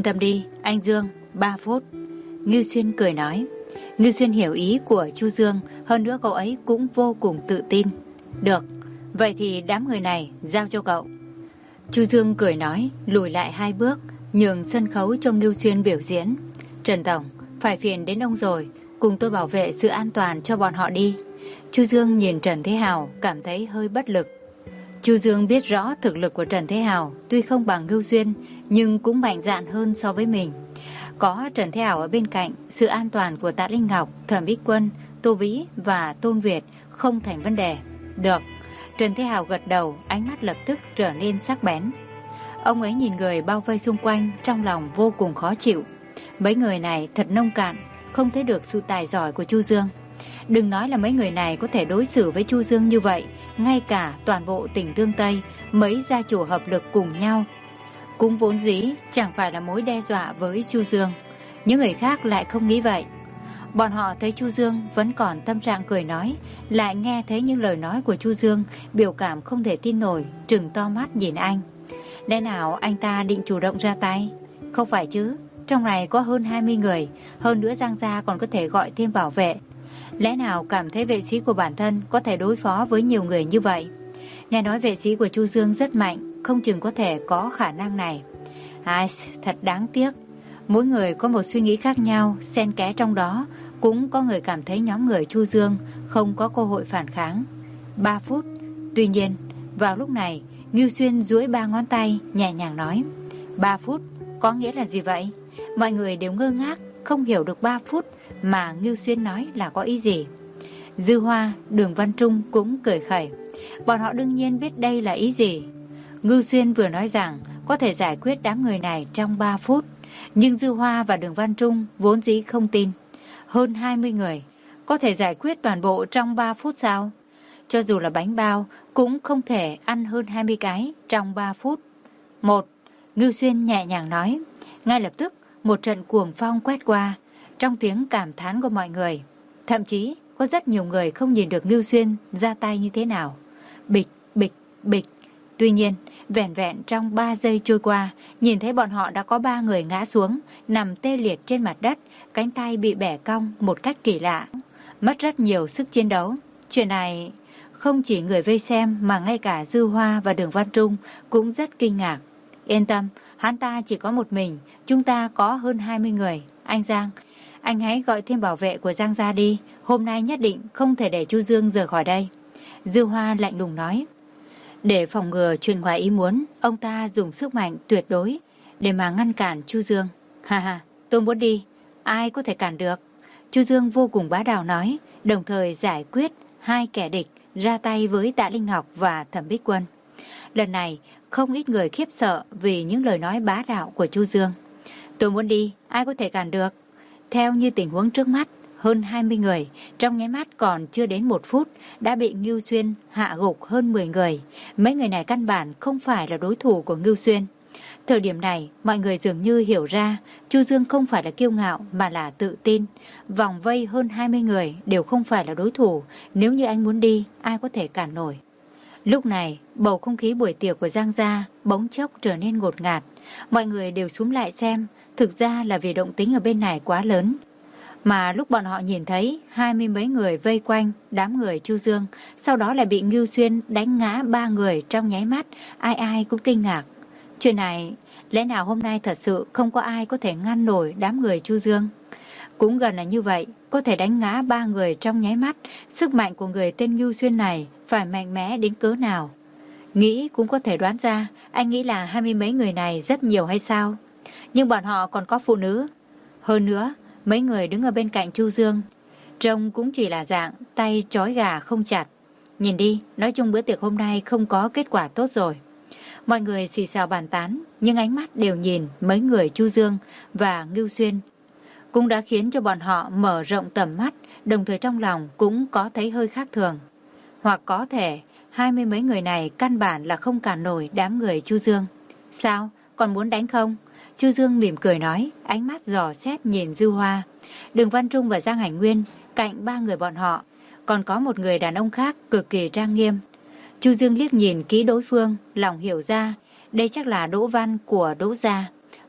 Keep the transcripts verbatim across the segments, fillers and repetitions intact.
Yên tâm đi, anh Dương, ba phút. Ngưu Xuyên cười nói. Ngưu Xuyên hiểu ý của Chu Dương, hơn nữa cậu ấy cũng vô cùng tự tin. Được, vậy thì đám người này giao cho cậu. Chu Dương cười nói, lùi lại hai bước, nhường sân khấu cho Ngưu Xuyên biểu diễn. Trần Tổng, phải phiền đến ông rồi, cùng tôi bảo vệ sự an toàn cho bọn họ đi. Chu Dương nhìn Trần Thế Hào, cảm thấy hơi bất lực. Chu Dương biết rõ thực lực của Trần Thế Hào, tuy không bằng Ngưu Xuyên, nhưng cũng mạnh dạn hơn so với mình. Có Trần Thế Hào ở bên cạnh, sự an toàn của Tạ Linh Ngọc, Thẩm Bích Quân, Tô Vĩ và Tôn Việt không thành vấn đề. Được. Trần Thế Hào gật đầu, ánh mắt lập tức trở nên sắc bén. Ông ấy nhìn người bao vây xung quanh, trong lòng vô cùng khó chịu. Mấy người này thật nông cạn, không thấy được sự tài giỏi của Chu Dương. Đừng nói là mấy người này có thể đối xử với Chu Dương như vậy, ngay cả toàn bộ tỉnh Tương Tây, mấy gia chủ hợp lực cùng nhau cũng vốn dĩ chẳng phải là mối đe dọa với Chu Dương. Những người khác lại không nghĩ vậy. Bọn họ thấy Chu Dương vẫn còn tâm trạng cười nói, lại nghe thấy những lời nói của Chu Dương, biểu cảm không thể tin nổi, trừng to mắt nhìn anh. Lẽ nào anh ta định chủ động ra tay? Không phải chứ, trong này có hơn hai mươi người, hơn nữa Giang gia còn có thể gọi thêm bảo vệ. Lẽ nào cảm thấy vệ sĩ của bản thân có thể đối phó với nhiều người như vậy? Nghe nói vệ sĩ của Chu Dương rất mạnh, không chừng có thể có khả năng này. Ai, thật đáng tiếc. Mỗi người có một suy nghĩ khác nhau, xen kẽ trong đó. Cũng có người cảm thấy nhóm người Chu Dương không có cơ hội phản kháng. Ba phút. Tuy nhiên, vào lúc này, Ngưu Xuyên duỗi ba ngón tay, nhẹ nhàng nói. Ba phút, có nghĩa là gì vậy? Mọi người đều ngơ ngác, không hiểu được ba phút mà Ngưu Xuyên nói là có ý gì. Dư Hoa, Đường Văn Trung cũng cười khẩy. Bọn họ đương nhiên biết đây là ý gì. Ngưu Xuyên vừa nói rằng có thể giải quyết đám người này trong ba phút, nhưng Dư Hoa và Đường Văn Trung vốn dĩ không tin. Hơn hai mươi người, có thể giải quyết toàn bộ trong ba phút sao? Cho dù là bánh bao, cũng không thể ăn hơn hai mươi cái trong ba phút. Một, Ngưu Xuyên nhẹ nhàng nói. Ngay lập tức, một trận cuồng phong quét qua, trong tiếng cảm thán của mọi người. Thậm chí, có rất nhiều người không nhìn được Ngưu Xuyên ra tay như thế nào. Bịch, bịch, bịch. Tuy nhiên, vẻn vẹn trong ba giây trôi qua, nhìn thấy bọn họ đã có ba người ngã xuống, nằm tê liệt trên mặt đất, cánh tay bị bẻ cong một cách kỳ lạ, mất rất nhiều sức chiến đấu. Chuyện này không chỉ người vây xem mà ngay cả Dư Hoa và Đường Văn Trung cũng rất kinh ngạc. Yên tâm, hắn ta chỉ có một mình, chúng ta có hơn hai mươi người. Anh Giang, anh hãy gọi thêm bảo vệ của Giang gia đi, hôm nay nhất định không thể để Chu Dương rời khỏi đây. Dư Hoa lạnh lùng nói. Để phòng ngừa chuyện ngoài ý muốn, ông ta dùng sức mạnh tuyệt đối để mà ngăn cản Chu Dương. Ha ha, tôi muốn đi, ai có thể cản được? Chu Dương vô cùng bá đạo nói, đồng thời giải quyết hai kẻ địch, ra tay với Tạ Linh Ngọc và Thẩm Bích Quân. Lần này, không ít người khiếp sợ vì những lời nói bá đạo của Chu Dương. Tôi muốn đi, ai có thể cản được? Theo như tình huống trước mắt, hơn hai mươi người, trong nháy mắt còn chưa đến một phút, đã bị Ngưu Xuyên hạ gục hơn mười người. Mấy người này căn bản không phải là đối thủ của Ngưu Xuyên. Thời điểm này, mọi người dường như hiểu ra, Chu Dương không phải là kiêu ngạo mà là tự tin. Vòng vây hơn hai mươi người đều không phải là đối thủ, nếu như anh muốn đi, ai có thể cản nổi. Lúc này, bầu không khí buổi tiệc của Giang gia bỗng chốc trở nên ngột ngạt. Mọi người đều xúm lại xem, thực ra là vì động tĩnh ở bên này quá lớn. Mà lúc bọn họ nhìn thấy hai mươi mấy người vây quanh đám người Chu Dương, sau đó lại bị Ngưu Xuyên đánh ngã ba người trong nháy mắt, ai ai cũng kinh ngạc. Chuyện này, lẽ nào hôm nay thật sự không có ai có thể ngăn nổi đám người Chu Dương? Cũng gần là như vậy, có thể đánh ngã ba người trong nháy mắt, sức mạnh của người tên Ngưu Xuyên này phải mạnh mẽ đến cỡ nào? Nghĩ cũng có thể đoán ra, anh nghĩ là hai mươi mấy người này rất nhiều hay sao? Nhưng bọn họ còn có phụ nữ. Hơn nữa, mấy người đứng ở bên cạnh Chu Dương, trông cũng chỉ là dạng tay trói gà không chặt. Nhìn đi, nói chung bữa tiệc hôm nay không có kết quả tốt rồi. Mọi người xì xào bàn tán, nhưng ánh mắt đều nhìn mấy người Chu Dương và Ngưu Xuyên, cũng đã khiến cho bọn họ mở rộng tầm mắt, đồng thời trong lòng cũng có thấy hơi khác thường. Hoặc có thể, hai mươi mấy người này căn bản là không cản nổi đám người Chu Dương. Sao? Còn muốn đánh không? Chu Dương mỉm cười nói, ánh mắt dò xét nhìn Dư Hoa. Đường Văn Trung và Giang Hành Nguyên, cạnh ba người bọn họ, còn có một người đàn ông khác cực kỳ trang nghiêm. Chu Dương liếc nhìn kỹ đối phương, lòng hiểu ra, đây chắc là Đỗ Văn của Đỗ gia.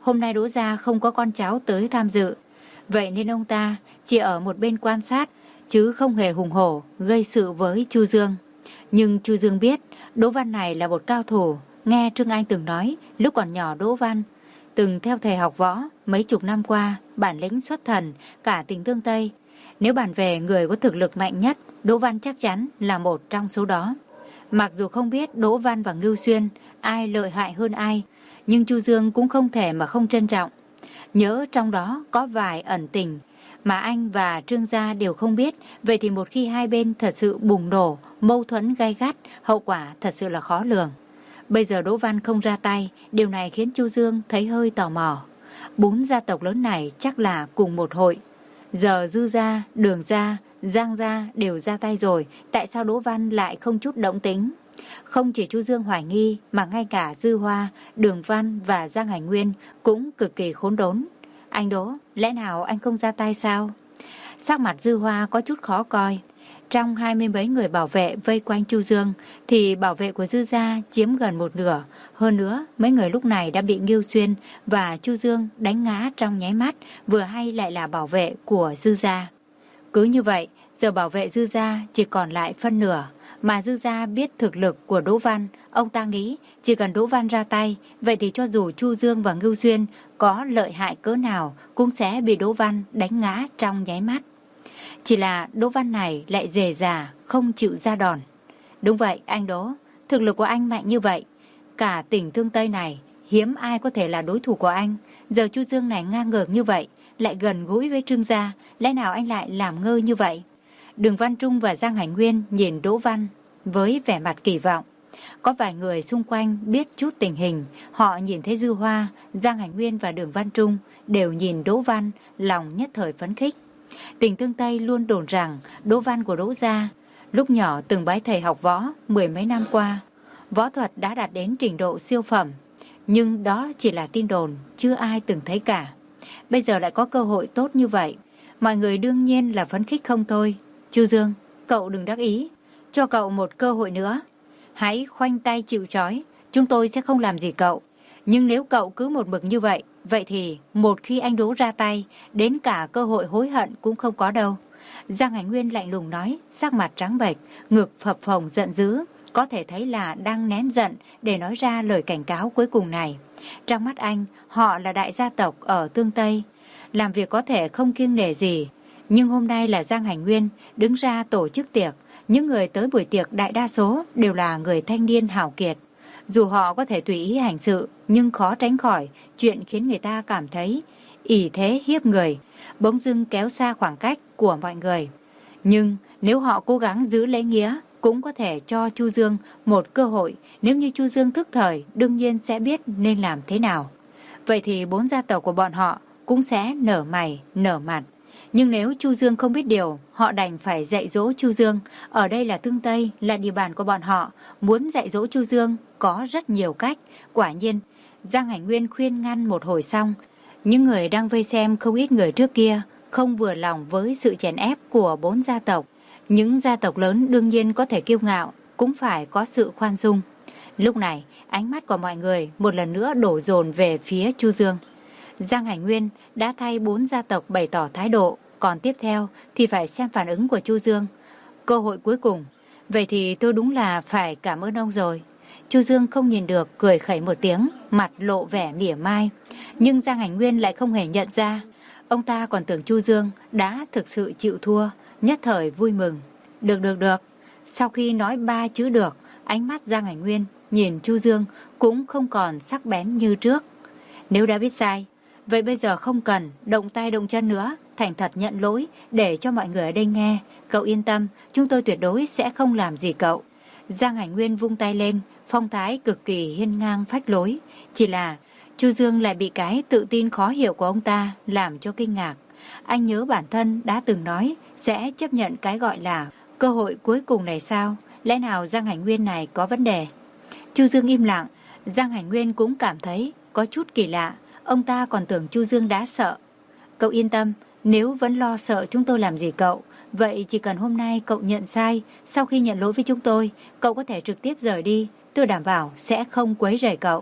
hôm nay Đỗ gia không có con cháu tới tham dự, vậy nên ông ta chỉ ở một bên quan sát, chứ không hề hùng hổ gây sự với Chu Dương. Nhưng Chu Dương biết Đỗ Văn này là một cao thủ. Nghe Trương Anh từng nói, lúc còn nhỏ Đỗ Văn từng theo thầy học võ, mấy chục năm qua bản lĩnh xuất thần, cả tỉnh Tương Tây. Nếu bàn về người có thực lực mạnh nhất, Đỗ Văn chắc chắn là một trong số đó. Mặc dù không biết Đỗ Văn và Ngưu Xuyên ai lợi hại hơn ai, nhưng Chu Dương cũng không thể mà không trân trọng. Nhớ trong đó có vài ẩn tình mà anh và Trương gia đều không biết, vậy thì một khi hai bên thật sự bùng nổ, mâu thuẫn gay gắt, hậu quả thật sự là khó lường. Bây giờ Đỗ Văn không ra tay, điều này khiến Chu Dương thấy hơi tò mò. Bốn gia tộc lớn này chắc là cùng một hội. Giờ Dư gia, Đường gia, Giang gia đều ra tay rồi, tại sao Đỗ Văn lại không chút động tĩnh? Không chỉ Chu Dương hoài nghi, mà ngay cả Dư Hoa, Đường Văn và Giang Hành Nguyên cũng cực kỳ khốn đốn. Anh Đỗ, lẽ nào anh không ra tay sao? Sắc mặt Dư Hoa có chút khó coi. Trong hai mươi mấy người bảo vệ vây quanh Chu Dương, thì bảo vệ của Dư gia chiếm gần một nửa. Hơn nữa, mấy người lúc này đã bị Ngưu Xuyên và Chu Dương đánh ngã trong nháy mắt, vừa hay lại là bảo vệ của Dư gia. Cứ như vậy, giờ bảo vệ Dư gia chỉ còn lại phân nửa. Mà Dư gia biết thực lực của Đỗ Văn, ông ta nghĩ chỉ cần Đỗ Văn ra tay, vậy thì cho dù Chu Dương và Ngưu Xuyên có lợi hại cỡ nào cũng sẽ bị Đỗ Văn đánh ngã trong nháy mắt. Chỉ là Đỗ Văn này lại dè dà, không chịu ra đòn. Đúng vậy, anh Đỗ, thực lực của anh mạnh như vậy. Cả tỉnh Thương Tây này, hiếm ai có thể là đối thủ của anh. Giờ Chu Dương này ngang ngược như vậy, lại gần gũi với Trương gia, lẽ nào anh lại làm ngơ như vậy? Đường Văn Trung và Giang Hành Nguyên nhìn Đỗ Văn với vẻ mặt kỳ vọng. Có vài người xung quanh biết chút tình hình, họ nhìn thấy Dư Hoa, Giang Hành Nguyên và Đường Văn Trung đều nhìn Đỗ Văn, lòng nhất thời phấn khích. Tỉnh Tương Tây luôn đồn rằng Đỗ Văn của Đỗ gia lúc nhỏ từng bái thầy học võ, mười mấy năm qua võ thuật đã đạt đến trình độ siêu phẩm, nhưng đó chỉ là tin đồn, chưa ai từng thấy cả. Bây giờ lại có cơ hội tốt như vậy, mọi người đương nhiên là phấn khích không thôi. Chu Dương, cậu đừng đắc ý, cho cậu một cơ hội nữa. Hãy khoanh tay chịu trói, chúng tôi sẽ không làm gì cậu. Nhưng nếu cậu cứ một mực như vậy, vậy thì một khi anh Đỗ ra tay, đến cả cơ hội hối hận cũng không có đâu. Giang Hành Nguyên lạnh lùng nói, sắc mặt trắng bệch, ngực phập phồng giận dữ, có thể thấy là đang nén giận để nói ra lời cảnh cáo cuối cùng này. Trong mắt anh, họ là đại gia tộc ở Tương Tây, làm việc có thể không kiêng nể gì. Nhưng hôm nay là Giang Hành Nguyên đứng ra tổ chức tiệc. Những người tới buổi tiệc đại đa số đều là người thanh niên hảo kiệt. Dù họ có thể tùy ý hành sự, nhưng khó tránh khỏi chuyện khiến người ta cảm thấy ỷ thế hiếp người, bỗng dưng kéo xa khoảng cách của mọi người. Nhưng nếu họ cố gắng giữ lễ nghĩa, cũng có thể cho Chu Dương một cơ hội. Nếu như Chu Dương thức thời, đương nhiên sẽ biết nên làm thế nào. Vậy thì bốn gia tộc của bọn họ cũng sẽ nở mày, nở mặt. Nhưng nếu Chu Dương không biết điều, họ đành phải dạy dỗ Chu Dương. Ở đây là Tương Tây, là địa bàn của bọn họ. Muốn dạy dỗ Chu Dương có rất nhiều cách. Quả nhiên, Giang Hành Nguyên khuyên ngăn một hồi xong. Những người đang vây xem, không ít người trước kia không vừa lòng với sự chèn ép của bốn gia tộc. Những gia tộc lớn đương nhiên có thể kiêu ngạo, cũng phải có sự khoan dung. Lúc này, ánh mắt của mọi người một lần nữa đổ dồn về phía Chu Dương. Giang Hành Nguyên đã thay bốn gia tộc bày tỏ thái độ, còn tiếp theo thì phải xem phản ứng của Chu Dương. Cơ hội cuối cùng, vậy thì tôi đúng là phải cảm ơn ông rồi. Chu Dương không nhìn được, cười khẩy một tiếng, mặt lộ vẻ mỉa mai. Nhưng Giang Hành Nguyên lại không hề nhận ra. Ông ta còn tưởng Chu Dương đã thực sự chịu thua, nhất thời vui mừng. Được được được. Sau khi nói ba chữ được, ánh mắt Giang Hành Nguyên nhìn Chu Dương cũng không còn sắc bén như trước. Nếu đã biết sai, vậy bây giờ không cần động tay động chân nữa, thành thật nhận lỗi để cho mọi người ở đây nghe. Cậu yên tâm, chúng tôi tuyệt đối sẽ không làm gì cậu. Giang Hành Nguyên vung tay lên, phong thái cực kỳ hiên ngang phách lối. Chỉ là Chu Dương lại bị cái tự tin khó hiểu của ông ta làm cho kinh ngạc. Anh nhớ bản thân đã từng nói sẽ chấp nhận cái gọi là cơ hội cuối cùng này sao? Lẽ nào Giang Hành Nguyên này có vấn đề? Chu Dương im lặng. Giang Hành Nguyên cũng cảm thấy có chút kỳ lạ. Ông ta còn tưởng Chu Dương đã sợ. Cậu yên tâm, nếu vẫn lo sợ chúng tôi làm gì cậu, vậy chỉ cần hôm nay cậu nhận sai, sau khi nhận lỗi với chúng tôi, cậu có thể trực tiếp rời đi. Tôi đảm bảo sẽ không quấy rầy cậu.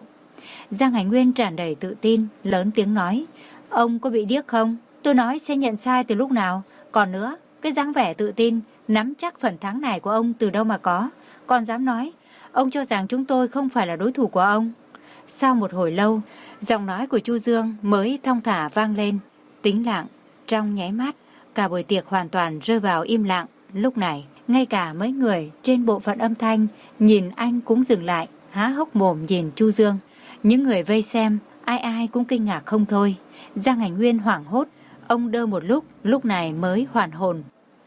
Giang Hành Nguyên tràn đầy tự tin, lớn tiếng nói, ông có bị điếc không? Tôi nói sẽ nhận sai từ lúc nào? Còn nữa, cái dáng vẻ tự tin, nắm chắc phần thắng này của ông từ đâu mà có? Còn dám nói, ông cho rằng chúng tôi không phải là đối thủ của ông. Sau một hồi lâu, giọng nói của Chu Dương mới thong thả vang lên, tĩnh lặng. Trong nháy mắt, cả buổi tiệc hoàn toàn rơi vào im lặng. Lúc này, ngay cả mấy người trên bộ phận âm thanh nhìn anh cũng dừng lại, há hốc mồm nhìn Chu Dương. Những người vây xem, ai ai cũng kinh ngạc không thôi. Giang Hành Nguyên hoảng hốt, ông đơ một lúc, lúc này mới hoàn hồn.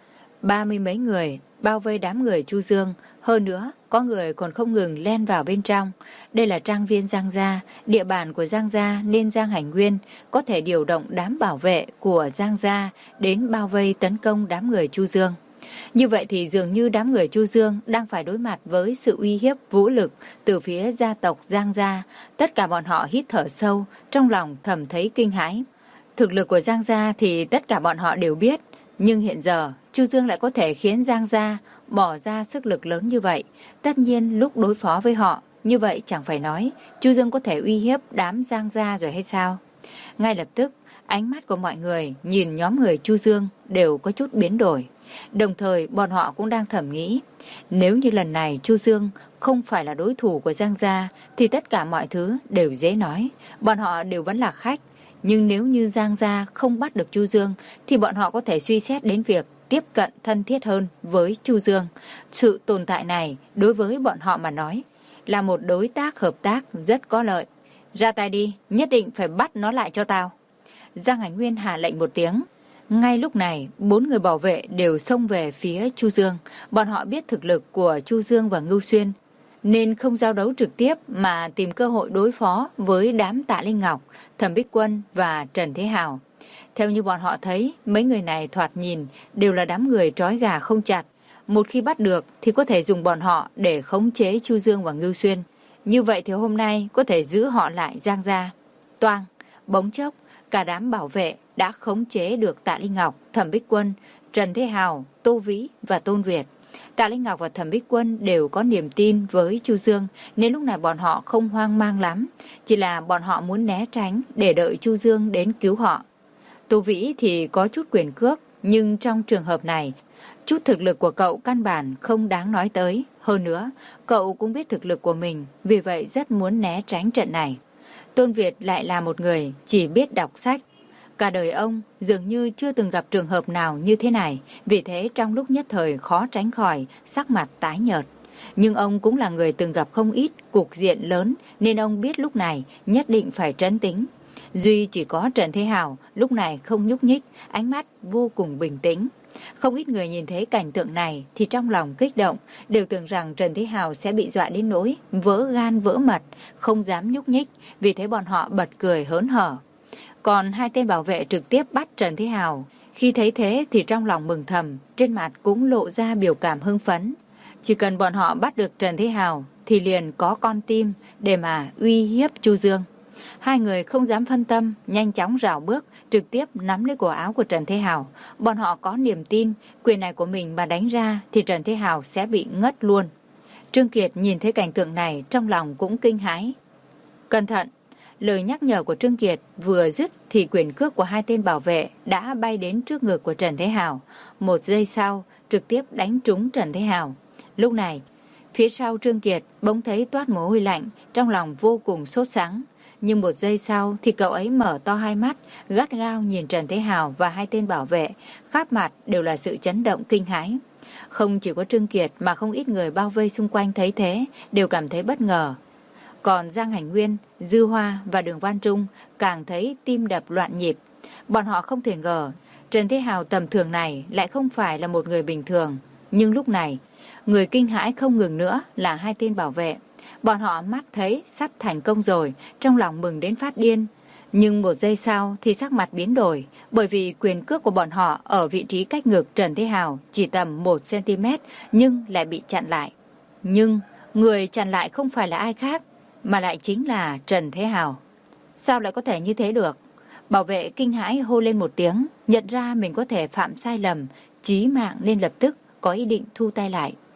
Ba mươi mấy người bao vây đám người Chu Dương, hơn nữa có người còn không ngừng len vào bên trong. Đây là trang viên Giang gia, địa bàn của Giang gia, nên Giang Hành Nguyên có thể điều động đám bảo vệ của Giang gia đến bao vây tấn công đám người Chu Dương. Như vậy thì dường như đám người Chu Dương đang phải đối mặt với sự uy hiếp vũ lực từ phía gia tộc Giang gia. Tất cả bọn họ hít thở sâu, trong lòng thầm thấy kinh hãi. Thực lực của Giang gia thì tất cả bọn họ đều biết, nhưng hiện giờ Chu Dương lại có thể khiến Giang gia bỏ ra sức lực lớn như vậy. Tất nhiên lúc đối phó với họ, như vậy chẳng phải nói Chu Dương có thể uy hiếp đám Giang gia rồi hay sao? Ngay lập tức, ánh mắt của mọi người nhìn nhóm người Chu Dương đều có chút biến đổi. Đồng thời bọn họ cũng đang thầm nghĩ, nếu như lần này Chu Dương không phải là đối thủ của Giang gia thì tất cả mọi thứ đều dễ nói, bọn họ đều vẫn là khách. Nhưng nếu như Giang gia không bắt được Chu Dương thì bọn họ có thể suy xét đến việc tiếp cận thân thiết hơn với Chu Dương. Sự tồn tại này đối với bọn họ mà nói là một đối tác hợp tác rất có lợi. Ra tay đi, nhất định phải bắt nó lại cho tao. Giang Hành Nguyên hạ lệnh một tiếng. Ngay lúc này, bốn người bảo vệ đều xông về phía Chu Dương. Bọn họ biết thực lực của Chu Dương và Ngưu Xuyên, nên không giao đấu trực tiếp mà tìm cơ hội đối phó với đám Tạ Linh Ngọc, Thẩm Bích Quân và Trần Thế Hào. Theo như bọn họ thấy, mấy người này thoạt nhìn đều là đám người trói gà không chặt. Một khi bắt được thì có thể dùng bọn họ để khống chế Chu Dương và Ngưu Xuyên. Như vậy thì hôm nay có thể giữ họ lại Giang gia. Toang, bỗng chốc, cả đám bảo vệ đã khống chế được Tạ Linh Ngọc, Thẩm Bích Quân, Trần Thế Hào, Tô Vĩ và Tôn Việt. Tạ Linh Ngọc và Thẩm Bích Quân đều có niềm tin với Chu Dương, nên lúc này bọn họ không hoang mang lắm, chỉ là bọn họ muốn né tránh để đợi Chu Dương đến cứu họ. Tô Vĩ thì có chút quyền cước, nhưng trong trường hợp này, chút thực lực của cậu căn bản không đáng nói tới. Hơn nữa, cậu cũng biết thực lực của mình, vì vậy rất muốn né tránh trận này. Tôn Việt lại là một người chỉ biết đọc sách. Cả đời ông dường như chưa từng gặp trường hợp nào như thế này, vì thế trong lúc nhất thời khó tránh khỏi sắc mặt tái nhợt. Nhưng ông cũng là người từng gặp không ít cục diện lớn, nên ông biết lúc này nhất định phải trấn tĩnh. Duy chỉ có Trần Thế Hào lúc này không nhúc nhích, ánh mắt vô cùng bình tĩnh. Không ít người nhìn thấy cảnh tượng này thì trong lòng kích động, đều tưởng rằng Trần Thế Hào sẽ bị dọa đến nỗi vỡ gan vỡ mật, không dám nhúc nhích, vì thế bọn họ bật cười hớn hở. Còn hai tên bảo vệ trực tiếp bắt Trần Thế Hào, khi thấy thế thì trong lòng mừng thầm, trên mặt cũng lộ ra biểu cảm hưng phấn. Chỉ cần bọn họ bắt được Trần Thế Hào thì liền có con tim để mà uy hiếp Chu Dương. Hai người không dám phân tâm, nhanh chóng rảo bước, trực tiếp nắm lấy cổ áo của Trần Thế Hào. Bọn họ có niềm tin, quyền này của mình mà đánh ra thì Trần Thế Hào sẽ bị ngất luôn. Trương Kiệt nhìn thấy cảnh tượng này trong lòng cũng kinh hãi. Cẩn thận! Lời nhắc nhở của Trương Kiệt vừa dứt thì quyền cước của hai tên bảo vệ đã bay đến trước ngực của Trần Thế Hào. Một giây sau, trực tiếp đánh trúng Trần Thế Hào. Lúc này, phía sau Trương Kiệt bỗng thấy toát mồ hôi lạnh, trong lòng vô cùng sốt sắng. Nhưng một giây sau thì cậu ấy mở to hai mắt, gắt gao nhìn Trần Thế Hào và hai tên bảo vệ, khắp mặt đều là sự chấn động kinh hãi. Không chỉ có Trương Kiệt mà không ít người bao vây xung quanh thấy thế, đều cảm thấy bất ngờ. Còn Giang Hành Nguyên, Dư Hoa và Đường Văn Trung càng thấy tim đập loạn nhịp. Bọn họ không thể ngờ Trần Thế Hào tầm thường này lại không phải là một người bình thường. Nhưng lúc này, người kinh hãi không ngừng nữa là hai tên bảo vệ. Bọn họ mắt thấy sắp thành công rồi, trong lòng mừng đến phát điên. Nhưng một giây sau thì sắc mặt biến đổi, bởi vì quyền cước của bọn họ ở vị trí cách ngực Trần Thế Hào chỉ tầm một xăng ti mét nhưng lại bị chặn lại. Nhưng người chặn lại không phải là ai khác, mà lại chính là Trần Thế Hào. Sao lại có thể như thế được? Bảo vệ kinh hãi hô lên một tiếng, nhận ra mình có thể phạm sai lầm chí mạng nên lập tức có ý định thu tay lại.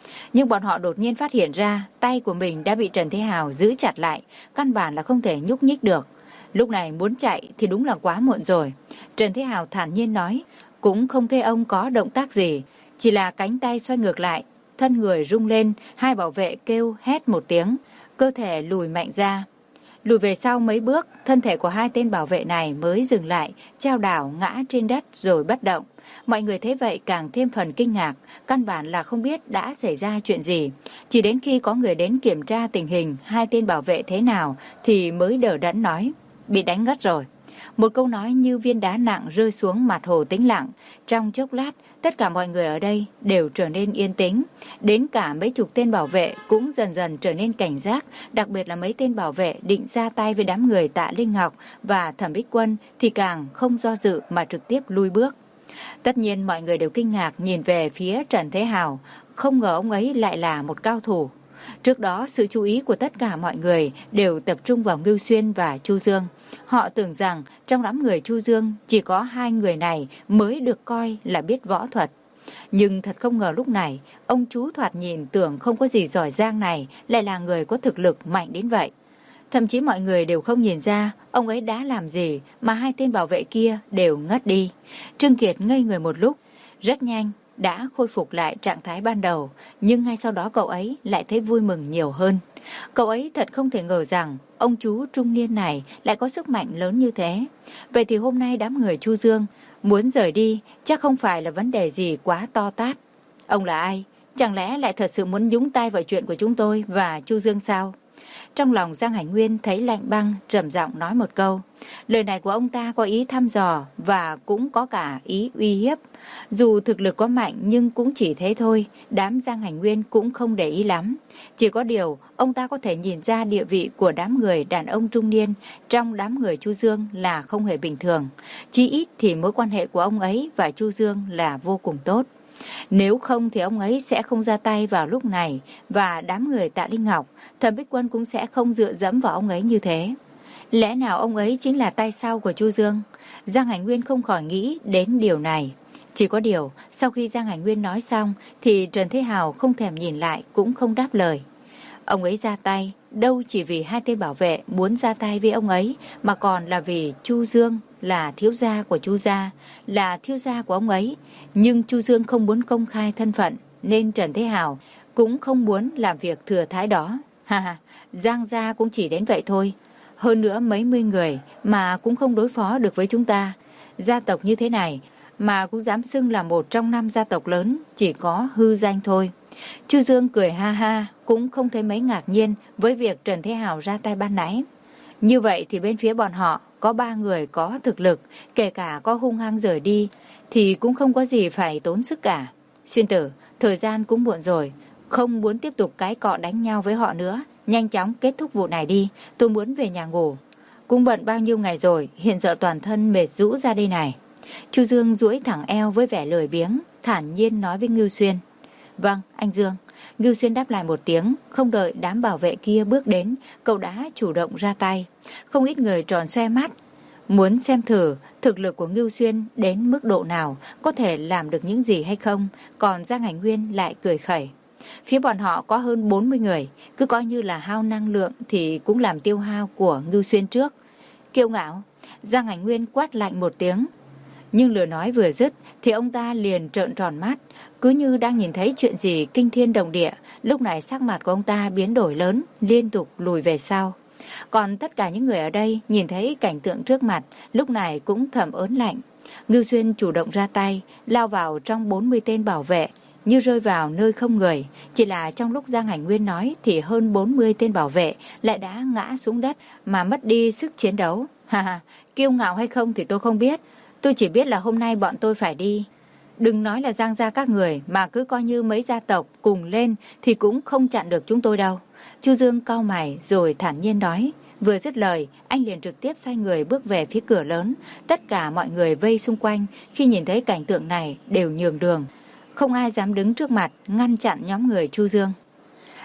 Nhưng bọn họ đột nhiên phát hiện ra tay của mình đã bị Trần Thế Hào giữ chặt lại, căn bản là không thể nhúc nhích được. Lúc này muốn chạy thì đúng là quá muộn rồi. Trần Thế Hào thản nhiên nói, cũng không thấy ông có động tác gì, chỉ là cánh tay xoay ngược lại, thân người rung lên, hai bảo vệ kêu hét một tiếng, cơ thể lùi mạnh ra. Lùi về sau mấy bước, thân thể của hai tên bảo vệ này mới dừng lại, chao đảo ngã trên đất rồi bất động. Mọi người thấy vậy càng thêm phần kinh ngạc, căn bản là không biết đã xảy ra chuyện gì. Chỉ đến khi có người đến kiểm tra tình hình hai tên bảo vệ thế nào thì mới đờ đẫn nói, bị đánh ngất rồi. Một câu nói như viên đá nặng rơi xuống mặt hồ tĩnh lặng. Trong chốc lát, tất cả mọi người ở đây đều trở nên yên tĩnh. Đến cả mấy chục tên bảo vệ cũng dần dần trở nên cảnh giác, đặc biệt là mấy tên bảo vệ định ra tay với đám người Tạ Linh Ngọc và Thẩm Bích Quân thì càng không do dự mà trực tiếp lui bước. Tất nhiên mọi người đều kinh ngạc nhìn về phía Trần Thế Hào, không ngờ ông ấy lại là một cao thủ. Trước đó, sự chú ý của tất cả mọi người đều tập trung vào Ngưu Xuyên và Chu Dương. Họ tưởng rằng trong đám người Chu Dương chỉ có hai người này mới được coi là biết võ thuật. Nhưng thật không ngờ lúc này, ông chú thoạt nhìn tưởng không có gì giỏi giang này lại là người có thực lực mạnh đến vậy. Thậm chí mọi người đều không nhìn ra ông ấy đã làm gì mà hai tên bảo vệ kia đều ngất đi. Trương Kiệt ngây người một lúc, rất nhanh đã khôi phục lại trạng thái ban đầu, nhưng ngay sau đó cậu ấy lại thấy vui mừng nhiều hơn. Cậu ấy thật không thể ngờ rằng ông chú trung niên này lại có sức mạnh lớn như thế. Vậy thì hôm nay đám người Chu Dương muốn rời đi chắc không phải là vấn đề gì quá to tát. Ông là ai? Chẳng lẽ lại thật sự muốn nhúng tay vào chuyện của chúng tôi và Chu Dương sao? Trong lòng Giang Hành Nguyên thấy lạnh băng, trầm giọng nói một câu. Lời này của ông ta có ý thăm dò và cũng có cả ý uy hiếp. Dù thực lực có mạnh nhưng cũng chỉ thế thôi, đám Giang Hành Nguyên cũng không để ý lắm. Chỉ có điều, ông ta có thể nhìn ra địa vị của đám người đàn ông trung niên trong đám người Chu Dương là không hề bình thường. Chí ít thì mối quan hệ của ông ấy và Chu Dương là vô cùng tốt. Nếu không thì ông ấy sẽ không ra tay vào lúc này, và đám người Tạ Linh Ngọc, Thẩm Bích Quân cũng sẽ không dựa dẫm vào ông ấy như thế. Lẽ nào ông ấy chính là tay sau của Chu Dương? Giang Hành Nguyên không khỏi nghĩ đến điều này. Chỉ có điều, sau khi Giang Hành Nguyên nói xong thì Trần Thế Hào không thèm nhìn lại cũng không đáp lời. Ông ấy ra tay đâu chỉ vì hai tên bảo vệ muốn ra tay với ông ấy, mà còn là vì Chu Dương là thiếu gia của Chu gia, là thiếu gia của ông ấy. Nhưng Chu Dương không muốn công khai thân phận, nên Trần Thế Hào cũng không muốn làm việc thừa thái đó. Ha ha, Giang gia cũng chỉ đến vậy thôi. Hơn nữa mấy mươi người mà cũng không đối phó được với chúng ta. Gia tộc như thế này mà cũng dám xưng là một trong năm gia tộc lớn, chỉ có hư danh thôi. Chu Dương cười ha ha, cũng không thấy mấy ngạc nhiên với việc Trần Thế Hào ra tay ban nãy. Như vậy thì bên phía bọn họ có ba người có thực lực, kể cả có hung hăng rời đi thì cũng không có gì phải tốn sức cả. Xuyên Tử, thời gian cũng muộn rồi, không muốn tiếp tục cái cọ đánh nhau với họ nữa, nhanh chóng kết thúc vụ này đi, tôi muốn về nhà ngủ. Cũng bận bao nhiêu ngày rồi, hiện giờ toàn thân mệt rũ ra đây này. Chu Dương duỗi thẳng eo với vẻ lười biếng, thản nhiên nói với Ngưu Xuyên. Vâng, anh Dương. Ngưu Xuyên đáp lại một tiếng, không đợi đám bảo vệ kia bước đến, cậu đã chủ động ra tay. Không ít người tròn xoe mắt, muốn xem thử thực lực của Ngưu Xuyên đến mức độ nào, có thể làm được những gì hay không, còn Giang Hành Nguyên lại cười khẩy. Phía bọn họ có hơn bốn mươi người, cứ coi như là hao năng lượng thì cũng làm tiêu hao của Ngưu Xuyên trước. Kiêu ngạo, Giang Hành Nguyên quát lạnh một tiếng. Nhưng lời nói vừa dứt thì ông ta liền trợn tròn mắt, cứ như đang nhìn thấy chuyện gì kinh thiên động địa. Lúc này sắc mặt của ông ta biến đổi lớn, liên tục lùi về sau. Còn tất cả những người ở đây nhìn thấy cảnh tượng trước mặt, lúc này cũng thầm ớn lạnh. Ngưu Xuyên chủ động ra tay, lao vào trong bốn mươi tên bảo vệ, như rơi vào nơi không người. Chỉ là trong lúc Giang Hành Nguyên nói thì hơn bốn mươi tên bảo vệ lại đã ngã xuống đất mà mất đi sức chiến đấu. Ha ha, kiêu ngạo hay không thì tôi không biết. Tôi chỉ biết là hôm nay bọn tôi phải đi. Đừng nói là Giang gia các người, mà cứ coi như mấy gia tộc cùng lên thì cũng không chặn được chúng tôi đâu. Chu Dương cau mày rồi thản nhiên nói. Vừa dứt lời, anh liền trực tiếp xoay người bước về phía cửa lớn. Tất cả mọi người vây xung quanh khi nhìn thấy cảnh tượng này đều nhường đường. Không ai dám đứng trước mặt ngăn chặn nhóm người Chu Dương.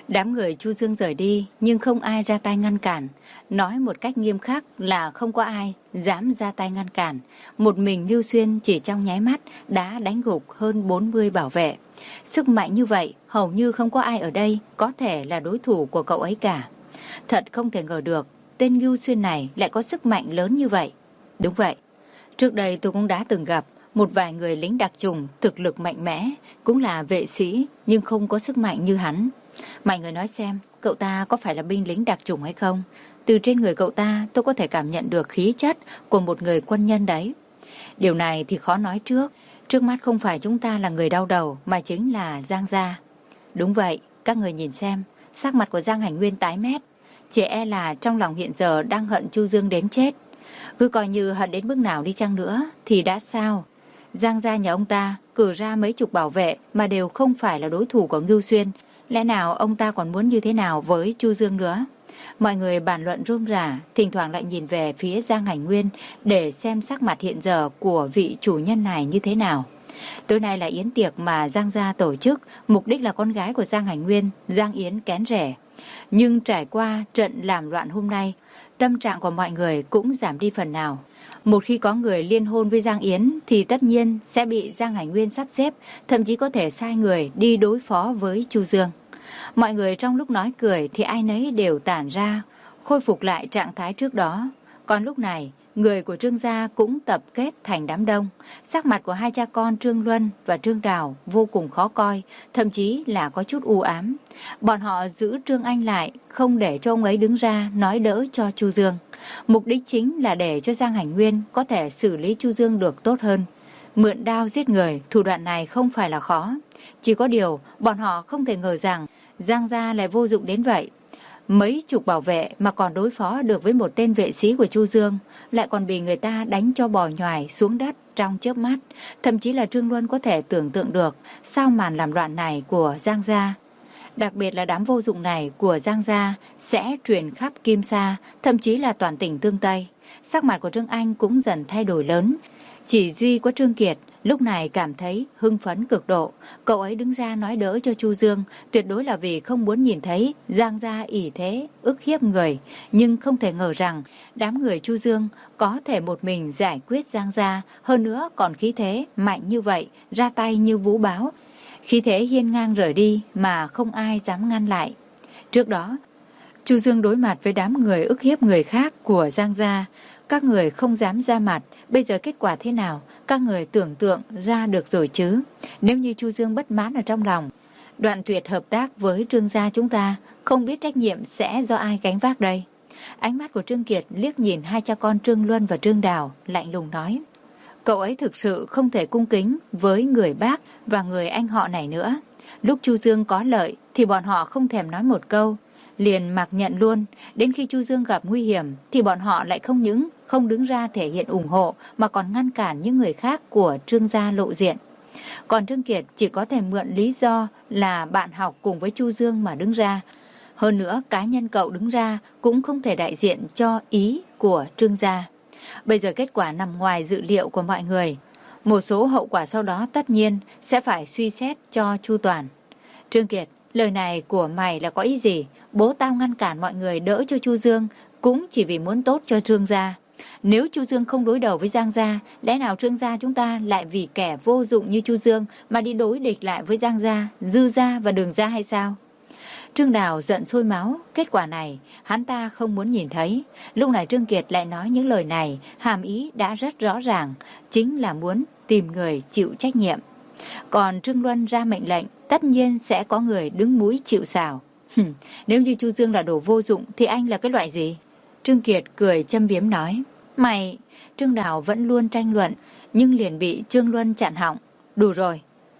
Đám người Chu Dương rời đi, nhưng không ai ra tay ngăn cản. Nói một cách nghiêm khắc là không có ai dám ra tay ngăn cản. Một mình Ngưu Xuyên chỉ trong nháy mắt đã đánh gục hơn bốn mươi bảo vệ. Sức mạnh như vậy, hầu như không có ai ở đây có thể là đối thủ của cậu ấy cả. Thật không thể ngờ được, tên Ngưu Xuyên này lại có sức mạnh lớn như vậy. Đúng vậy, trước đây tôi cũng đã từng gặp một vài người lính đặc chủng thực lực mạnh mẽ, cũng là vệ sĩ nhưng không có sức mạnh như hắn. Mọi người nói xem, cậu ta có phải là binh lính đặc chủng hay không? Từ trên người cậu ta tôi có thể cảm nhận được khí chất của một người quân nhân đấy. Điều này thì khó nói trước. Trước mắt không phải chúng ta là người đau đầu, mà chính là Giang gia. Đúng vậy, các người nhìn xem, sắc mặt của Giang Hành Nguyên tái mét. Chỉ e là trong lòng hiện giờ đang hận Chu Dương đến chết. Cứ coi như hận đến mức nào đi chăng nữa thì đã sao? Giang gia nhà ông ta cử ra mấy chục bảo vệ mà đều không phải là đối thủ của Ngưu Xuyên. Lẽ nào ông ta còn muốn như thế nào với Chu Dương nữa? Mọi người bàn luận rôm rả, thỉnh thoảng lại nhìn về phía Giang Hành Nguyên để xem sắc mặt hiện giờ của vị chủ nhân này như thế nào. Tối nay là yến tiệc mà Giang gia tổ chức, mục đích là con gái của Giang Hành Nguyên, Giang Yến kén rẻ. Nhưng trải qua trận làm loạn hôm nay, tâm trạng của mọi người cũng giảm đi phần nào. Một khi có người liên hôn với Giang Yến thì tất nhiên sẽ bị Giang Hành Nguyên sắp xếp, thậm chí có thể sai người đi đối phó với Chu Dương. Mọi người trong lúc nói cười thì ai nấy đều tản ra, khôi phục lại trạng thái trước đó. Còn lúc này, người của Trương gia cũng tập kết thành đám đông. Sắc mặt của hai cha con Trương Luân và Trương Đào vô cùng khó coi, thậm chí là có chút u ám. Bọn họ giữ Trương Anh lại, không để cho ông ấy đứng ra nói đỡ cho Chu Dương. Mục đích chính là để cho Giang Hành Nguyên có thể xử lý Chu Dương được tốt hơn. Mượn đao giết người, thủ đoạn này không phải là khó. Chỉ có điều, bọn họ không thể ngờ rằng Giang gia lại vô dụng đến vậy. Mấy chục bảo vệ mà còn đối phó được với một tên vệ sĩ của Chu Dương, lại còn bị người ta đánh cho bò nhoài xuống đất trong chớp mắt. Thậm chí là Trương Luân có thể tưởng tượng được sao màn làm loạn này của Giang gia, đặc biệt là đám vô dụng này của Giang gia, sẽ truyền khắp Kim Sa, thậm chí là toàn tỉnh Tương Tây. Sắc mặt của Trương Anh cũng dần thay đổi lớn. Chỉ duy có Trương Kiệt lúc này cảm thấy hưng phấn cực độ. Cậu ấy đứng ra nói đỡ cho Chu Dương, tuyệt đối là vì không muốn nhìn thấy Giang gia ỷ thế, ức hiếp người. Nhưng không thể ngờ rằng đám người Chu Dương có thể một mình giải quyết Giang gia, hơn nữa còn khí thế mạnh như vậy, ra tay như vũ bão. Khí thế hiên ngang rời đi mà không ai dám ngăn lại. Trước đó, Chu Dương đối mặt với đám người ức hiếp người khác của Giang gia, các người không dám ra mặt. Bây giờ kết quả thế nào, các người tưởng tượng ra được rồi chứ? Nếu như Chu Dương bất mãn ở trong lòng, đoạn tuyệt hợp tác với Trương gia chúng ta, không biết trách nhiệm sẽ do ai gánh vác đây? Ánh mắt của Trương Kiệt liếc nhìn hai cha con Trương Luân và Trương Đào, lạnh lùng nói. Cậu ấy thực sự không thể cung kính với người bác và người anh họ này nữa. Lúc Chu Dương có lợi thì bọn họ không thèm nói một câu, liền mặc nhận luôn. Đến khi Chu Dương gặp nguy hiểm thì bọn họ lại không những không đứng ra thể hiện ủng hộ mà còn ngăn cản những người khác của Trương gia lộ diện. Còn Trương Kiệt chỉ có thể mượn lý do là bạn học cùng với Chu Dương mà đứng ra. Hơn nữa cá nhân cậu đứng ra cũng không thể đại diện cho ý của Trương gia. Bây giờ kết quả nằm ngoài dự liệu của mọi người. Một số hậu quả sau đó tất nhiên sẽ phải suy xét cho chu toàn. Trương Kiệt, lời này của mày là có ý gì? Bố tao ngăn cản mọi người đỡ cho Chu Dương cũng chỉ vì muốn tốt cho Trương gia. Nếu Chu Dương không đối đầu với Giang gia, lẽ nào Trương gia chúng ta lại vì kẻ vô dụng như Chu Dương mà đi đối địch lại với Giang gia, Dư gia và Đường gia hay sao? Trương Đào giận sôi máu, kết quả này hắn ta không muốn nhìn thấy. Lúc này Trương Kiệt lại nói những lời này, hàm ý đã rất rõ ràng, chính là muốn tìm người chịu trách nhiệm. Còn Trương Luân ra mệnh lệnh, tất nhiên sẽ có người đứng mũi chịu sào. Nếu như Chu Dương là đồ vô dụng thì anh là cái loại gì? Trương Kiệt cười châm biếm nói. Mày, Trương Đào vẫn luôn tranh luận, nhưng liền bị Trương Luân chặn họng. Đủ rồi,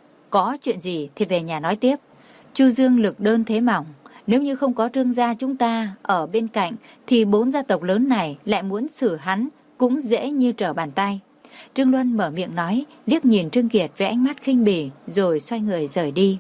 có chuyện gì thì về nhà nói tiếp. Chu Dương lực đơn thế mỏng, nếu như không có Trương gia chúng ta ở bên cạnh thì bốn gia tộc lớn này lại muốn xử hắn cũng dễ như trở bàn tay. Trương Luân mở miệng nói, liếc nhìn Trương Kiệt với ánh mắt khinh bỉ rồi xoay người rời đi.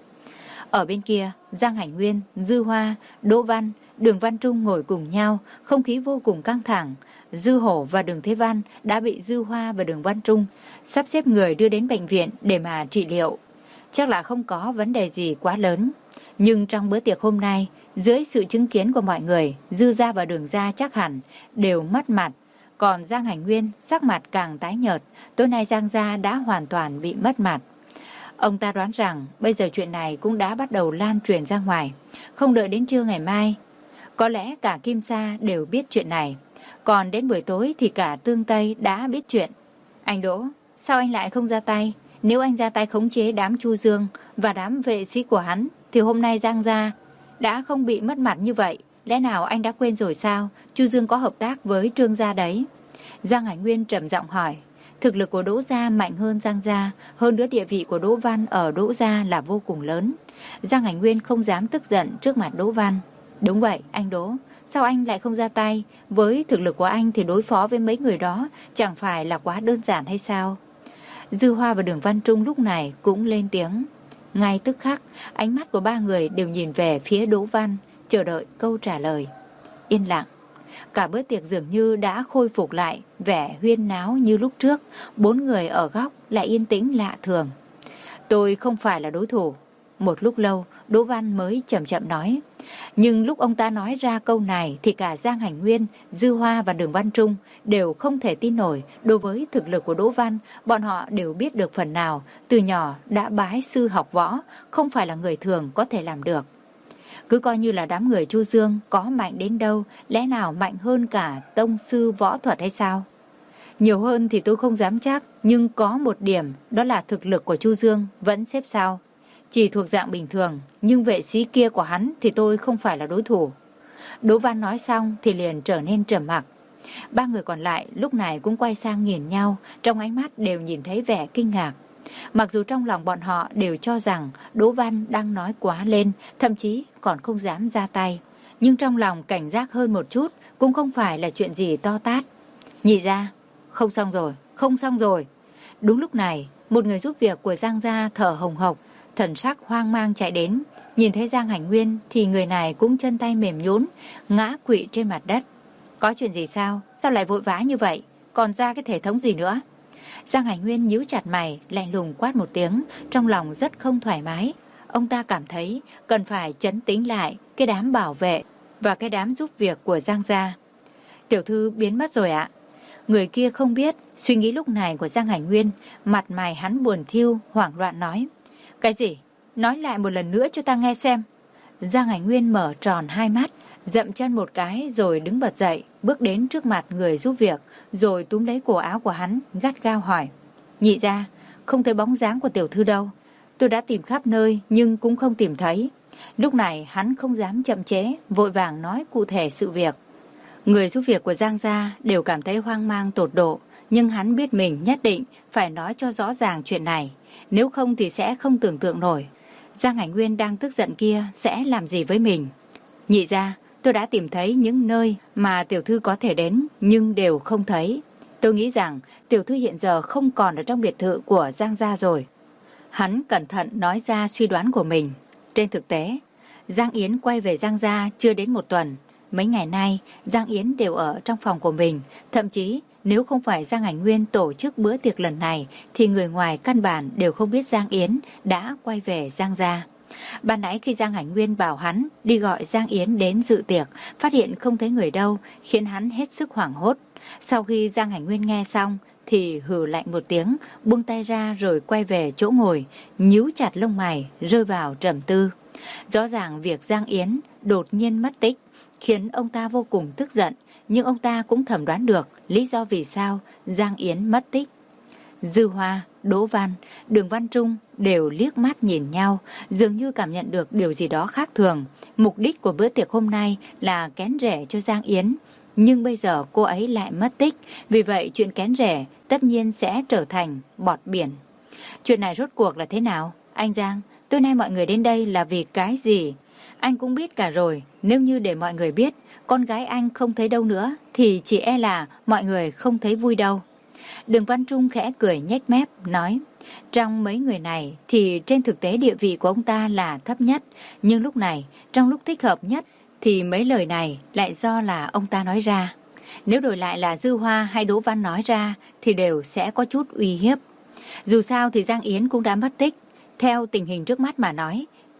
Ở bên kia, Giang Hành Nguyên, Dư Hoa, Đỗ Văn, Đường Văn Trung ngồi cùng nhau, không khí vô cùng căng thẳng. Dư Hổ và Đường Thế Văn đã bị Dư Hoa và Đường Văn Trung sắp xếp người đưa đến bệnh viện để mà trị liệu. Chắc là không có vấn đề gì quá lớn. Nhưng trong bữa tiệc hôm nay, dưới sự chứng kiến của mọi người, Dư Gia và Đường Gia chắc hẳn đều mất mặt. Còn Giang Hành Nguyên sắc mặt càng tái nhợt, tối nay Giang Gia đã hoàn toàn bị mất mặt. Ông ta đoán rằng bây giờ chuyện này cũng đã bắt đầu lan truyền ra ngoài. Không đợi đến trưa ngày mai, có lẽ cả Kim Sa đều biết chuyện này. Còn đến buổi tối thì cả Tương Tây đã biết chuyện. Anh Đỗ, sao anh lại không ra tay? Nếu anh ra tay khống chế đám Chu Dương và đám vệ sĩ của hắn, thì hôm nay Giang Gia đã không bị mất mặt như vậy. Lẽ nào anh đã quên rồi sao? Chu Dương có hợp tác với Trương Gia đấy. Giang Hải Nguyên trầm giọng hỏi. Thực lực của Đỗ Gia mạnh hơn Giang Gia, hơn nữa địa vị của Đỗ Văn ở Đỗ Gia là vô cùng lớn. Giang Hải Nguyên không dám tức giận trước mặt Đỗ Văn. Đúng vậy, anh Đỗ, sao anh lại không ra tay? Với thực lực của anh thì đối phó với mấy người đó chẳng phải là quá đơn giản hay sao? Dư Hoa và Đường Văn Trung lúc này cũng lên tiếng. Ngay tức khắc, ánh mắt của ba người đều nhìn về phía Đỗ Văn, chờ đợi câu trả lời. Yên lặng. Cả bữa tiệc dường như đã khôi phục lại vẻ huyên náo như lúc trước. Bốn người ở góc lại yên tĩnh lạ thường. Tôi không phải là đối thủ. Một lúc lâu, Đỗ Văn mới chậm chậm nói. Nhưng lúc ông ta nói ra câu này thì cả Giang Hành Nguyên, Dư Hoa và Đường Văn Trung đều không thể tin nổi. Đối với thực lực của Đỗ Văn, bọn họ đều biết được phần nào. Từ nhỏ đã bái sư học võ, không phải là người thường có thể làm được. Cứ coi như là đám người Chu Dương có mạnh đến đâu, lẽ nào mạnh hơn cả tông sư võ thuật hay sao? Nhiều hơn thì tôi không dám chắc, nhưng có một điểm, đó là thực lực của Chu Dương vẫn xếp sau. Chỉ thuộc dạng bình thường, nhưng vệ sĩ kia của hắn thì tôi không phải là đối thủ. Đỗ Văn nói xong thì liền trở nên trầm mặc. Ba người còn lại lúc này cũng quay sang nhìn nhau, trong ánh mắt đều nhìn thấy vẻ kinh ngạc. Mặc dù trong lòng bọn họ đều cho rằng Đỗ Văn đang nói quá lên, thậm chí còn không dám ra tay, nhưng trong lòng cảnh giác hơn một chút cũng không phải là chuyện gì to tát. Nhị gia, không xong rồi, không xong rồi. Đúng lúc này, một người giúp việc của Giang Gia thở hồng hộc, thần sắc hoang mang chạy đến. Nhìn thấy Giang Hành Nguyên thì người này cũng chân tay mềm nhũn, ngã quỵ trên mặt đất. Có chuyện gì sao? Sao lại vội vã như vậy? Còn ra cái thể thống gì nữa? Giang Hành Nguyên nhíu chặt mày, lạnh lùng quát một tiếng, trong lòng rất không thoải mái. Ông ta cảm thấy cần phải trấn tĩnh lại cái đám bảo vệ và cái đám giúp việc của Giang Gia. Tiểu thư biến mất rồi ạ. Người kia không biết suy nghĩ lúc này của Giang Hành Nguyên, mặt mày hắn buồn thiêu, hoảng loạn nói. Cái gì? Nói lại một lần nữa cho ta nghe xem. Giang Hành Nguyên mở tròn hai mắt, dậm chân một cái rồi đứng bật dậy, bước đến trước mặt người giúp việc, rồi túm lấy cổ áo của hắn, gắt gao hỏi. Nhị gia, không thấy bóng dáng của tiểu thư đâu. Tôi đã tìm khắp nơi nhưng cũng không tìm thấy. Lúc này hắn không dám chậm chế, vội vàng nói cụ thể sự việc. Người giúp việc của Giang Gia đều cảm thấy hoang mang tột độ, nhưng hắn biết mình nhất định phải nói cho rõ ràng chuyện này, nếu không thì sẽ không tưởng tượng nổi Giang Hành Nguyên đang tức giận kia sẽ làm gì với mình. Nhị gia, tôi đã tìm thấy những nơi mà tiểu thư có thể đến, nhưng đều không thấy. Tôi nghĩ rằng tiểu thư hiện giờ không còn ở trong biệt thự của Giang Gia rồi. Hắn cẩn thận nói ra suy đoán của mình. Trên thực tế, Giang Yến quay về Giang Gia chưa đến một tuần. Mấy ngày nay, Giang Yến đều ở trong phòng của mình. Thậm chí, nếu không phải Giang Hành Nguyên tổ chức bữa tiệc lần này, thì người ngoài căn bản đều không biết Giang Yến đã quay về Giang Gia. Ban nãy khi Giang Hành Nguyên bảo hắn đi gọi Giang Yến đến dự tiệc, phát hiện không thấy người đâu, khiến hắn hết sức hoảng hốt. Sau khi Giang Hành Nguyên nghe xong, thì hừ lạnh một tiếng, buông tay ra rồi quay về chỗ ngồi, nhíu chặt lông mày, rơi vào trầm tư. Rõ ràng việc Giang Yến đột nhiên mất tích khiến ông ta vô cùng tức giận, nhưng ông ta cũng thẩm đoán được lý do vì sao Giang Yến mất tích. Dư Hoa, Đỗ Văn, Đường Văn Trung đều liếc mắt nhìn nhau, dường như cảm nhận được điều gì đó khác thường. Mục đích của bữa tiệc hôm nay là kén rể cho Giang Yến, nhưng bây giờ cô ấy lại mất tích, vì vậy chuyện kén rể tất nhiên sẽ trở thành bọt biển. Chuyện này rốt cuộc là thế nào? Anh Giang, tối nay mọi người đến đây là vì cái gì? Anh cũng biết cả rồi, nếu như để mọi người biết con gái anh không thấy đâu nữa thì chỉ e là mọi người không thấy vui đâu. Đường Văn Trung khẽ cười nhếch mép, nói, trong mấy người này thì trên thực tế địa vị của ông ta là thấp nhất, nhưng lúc này, trong lúc thích hợp nhất, thì mấy lời này lại do là ông ta nói ra. Nếu đổi lại là Dư Hoa hay Đỗ Văn nói ra thì đều sẽ có chút uy hiếp. Dù sao thì Giang Yến cũng đã mất tích. Theo tình hình trước mắt mà nói,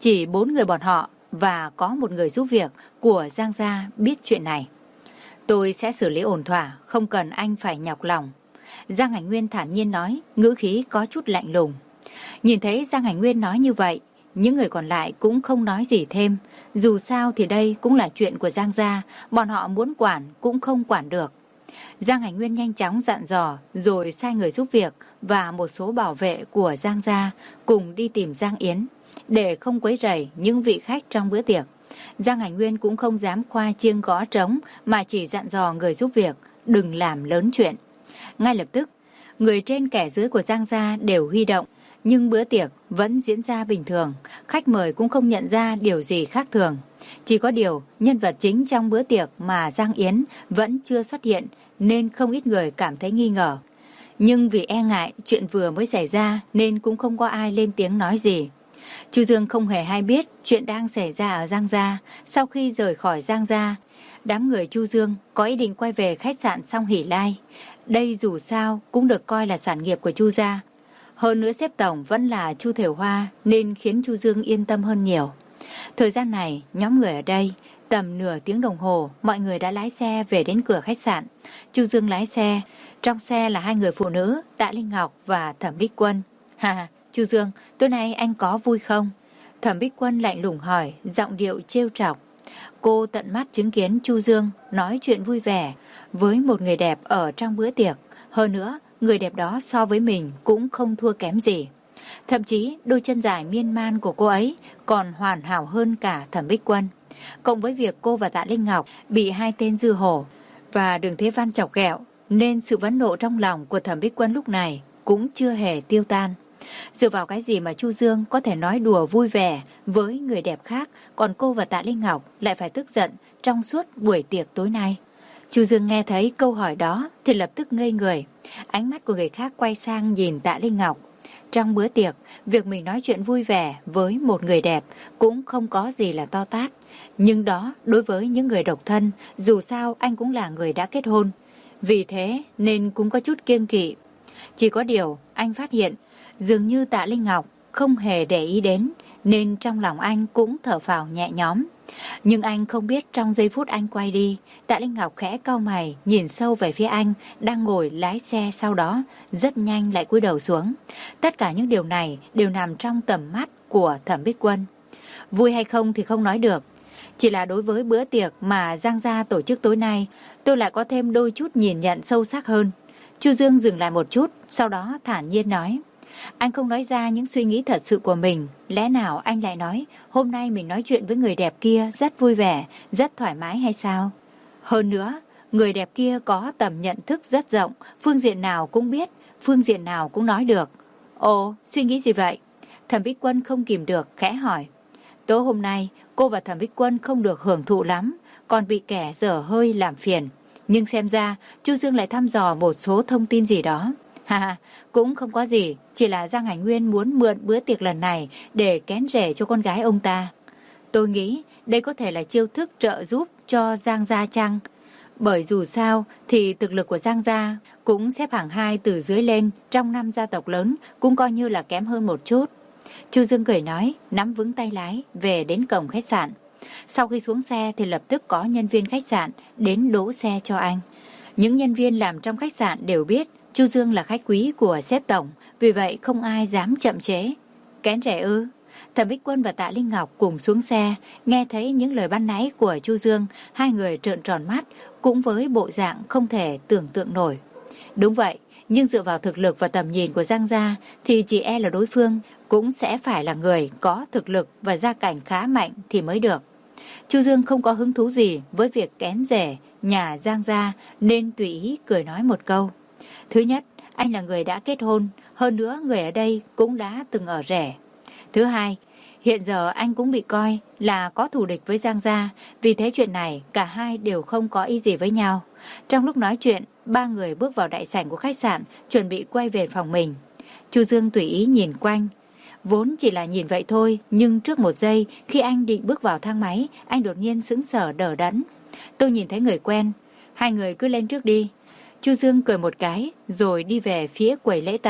chỉ bốn người bọn họ và có một người giúp việc của Giang gia biết chuyện này. Tôi sẽ xử lý ổn thỏa, không cần anh phải nhọc lòng. Giang Hành Nguyên thản nhiên nói, ngữ khí có chút lạnh lùng. Nhìn thấy Giang Hành Nguyên nói như vậy, những người còn lại cũng không nói gì thêm. Dù sao thì đây cũng là chuyện của Giang gia, bọn họ muốn quản cũng không quản được. Giang Hành Nguyên nhanh chóng dặn dò, rồi sai người giúp việc và một số bảo vệ của Giang gia cùng đi tìm Giang Yến, để không quấy rầy những vị khách trong bữa tiệc. Giang Hành Nguyên cũng không dám khoa chiêng gõ trống, mà chỉ dặn dò người giúp việc đừng làm lớn chuyện. Ngay lập tức, người trên kẻ dưới của Giang gia đều huy động, nhưng bữa tiệc vẫn diễn ra bình thường, khách mời cũng không nhận ra điều gì khác thường. Chỉ có điều, nhân vật chính trong bữa tiệc mà Giang Yến vẫn chưa xuất hiện, nên không ít người cảm thấy nghi ngờ. Nhưng vì e ngại chuyện vừa mới xảy ra nên cũng không có ai lên tiếng nói gì. Chu Dương không hề hay biết chuyện đang xảy ra ở Giang gia. Sau khi rời khỏi Giang gia, đám người Chu Dương có ý định quay về khách sạn Song Hỷ Lai. Đây dù sao cũng được coi là sản nghiệp của Chu gia. Hơn nữa sếp tổng vẫn là Chu Thiểu Hoa nên khiến Chu Dương yên tâm hơn nhiều. Thời gian này, nhóm người ở đây, tầm nửa tiếng đồng hồ, mọi người đã lái xe về đến cửa khách sạn. Chu Dương lái xe, trong xe là hai người phụ nữ, Tạ Linh Ngọc và Thẩm Bích Quân. Hà, Chu Dương, tối nay anh có vui không? Thẩm Bích Quân lạnh lùng hỏi, giọng điệu trêu chọc. Cô tận mắt chứng kiến Chu Dương nói chuyện vui vẻ với một người đẹp ở trong bữa tiệc. Hơn nữa, người đẹp đó so với mình cũng không thua kém gì. Thậm chí đôi chân dài miên man của cô ấy còn hoàn hảo hơn cả Thẩm Bích Quân. Cộng với việc cô và Tạ Linh Ngọc bị hai tên dư hổ và Đường Thế Văn chọc ghẹo, nên sự phẫn nộ trong lòng của Thẩm Bích Quân lúc này cũng chưa hề tiêu tan. Dựa vào cái gì mà Chu Dương có thể nói đùa vui vẻ với người đẹp khác, còn cô và Tạ Linh Ngọc lại phải tức giận trong suốt buổi tiệc tối nay? Chu Dương nghe thấy câu hỏi đó thì lập tức ngây người. Ánh mắt của người khác quay sang nhìn Tạ Linh Ngọc. Trong bữa tiệc, việc mình nói chuyện vui vẻ với một người đẹp cũng không có gì là to tát. Nhưng đó, đối với những người độc thân, dù sao anh cũng là người đã kết hôn. Vì thế nên cũng có chút kiêng kỵ. Chỉ có điều, anh phát hiện, dường như Tạ Linh Ngọc không hề để ý đến, nên trong lòng anh cũng thở phào nhẹ nhõm. Nhưng anh không biết trong giây phút anh quay đi, Tạ Linh Ngọc khẽ cau mày nhìn sâu về phía anh đang ngồi lái xe, sau đó rất nhanh lại cúi đầu xuống. Tất cả những điều này đều nằm trong tầm mắt của Thẩm Bích Quân. Vui hay không thì không nói được. Chỉ là đối với bữa tiệc mà Giang gia tổ chức tối nay, tôi lại có thêm đôi chút nhìn nhận sâu sắc hơn. Chu Dương dừng lại một chút, sau đó thản nhiên nói. Anh không nói ra những suy nghĩ thật sự của mình. Lẽ nào anh lại nói hôm nay mình nói chuyện với người đẹp kia rất vui vẻ, rất thoải mái hay sao? Hơn nữa, người đẹp kia có tầm nhận thức rất rộng, phương diện nào cũng biết, phương diện nào cũng nói được. Ồ, suy nghĩ gì vậy? Thẩm Bích Quân không kìm được, khẽ hỏi. Tối hôm nay, cô và Thẩm Bích Quân không được hưởng thụ lắm, còn bị kẻ dở hơi làm phiền. Nhưng xem ra, Chu Dương lại thăm dò một số thông tin gì đó. Ha ha, cũng không có gì, chỉ là Giang Hành Nguyên muốn mượn bữa tiệc lần này để kén rể cho con gái ông ta. Tôi nghĩ đây có thể là chiêu thức trợ giúp cho Giang gia chăng? Bởi dù sao thì thực lực của Giang gia cũng xếp hạng hai từ dưới lên, trong năm gia tộc lớn cũng coi như là kém hơn một chút. Chu Dương cười nói, nắm vững tay lái về đến cổng khách sạn. Sau khi xuống xe thì lập tức có nhân viên khách sạn đến đỗ xe cho anh. Những nhân viên làm trong khách sạn đều biết Chu Dương là khách quý của sếp tổng, vì vậy không ai dám chậm chế. Kén rẻ ư? Thẩm Bích Quân và Tạ Linh Ngọc cùng xuống xe, nghe thấy những lời ban nãy của Chu Dương, hai người trợn tròn mắt, cũng với bộ dạng không thể tưởng tượng nổi. Đúng vậy, nhưng dựa vào thực lực và tầm nhìn của Giang gia thì chỉ e là đối phương cũng sẽ phải là người có thực lực và gia cảnh khá mạnh thì mới được. Chu Dương không có hứng thú gì với việc kén rể nhà Giang gia nên tùy ý cười nói một câu. Thứ nhất, anh là người đã kết hôn, hơn nữa người ở đây cũng đã từng ở rể. Thứ hai, hiện giờ anh cũng bị coi là có thù địch với Giang gia, vì thế chuyện này cả hai đều không có ý gì với nhau. Trong lúc nói chuyện, ba người bước vào đại sảnh của khách sạn, chuẩn bị quay về phòng mình. Chu Dương tùy ý nhìn quanh. Vốn chỉ là nhìn vậy thôi, nhưng trước một giây, khi anh định bước vào thang máy, anh đột nhiên sững sờ đờ đẫn. Tôi nhìn thấy người quen, hai người cứ lên trước đi. Chu Dương cười một cái, rồi đi về phía quầy lễ tân.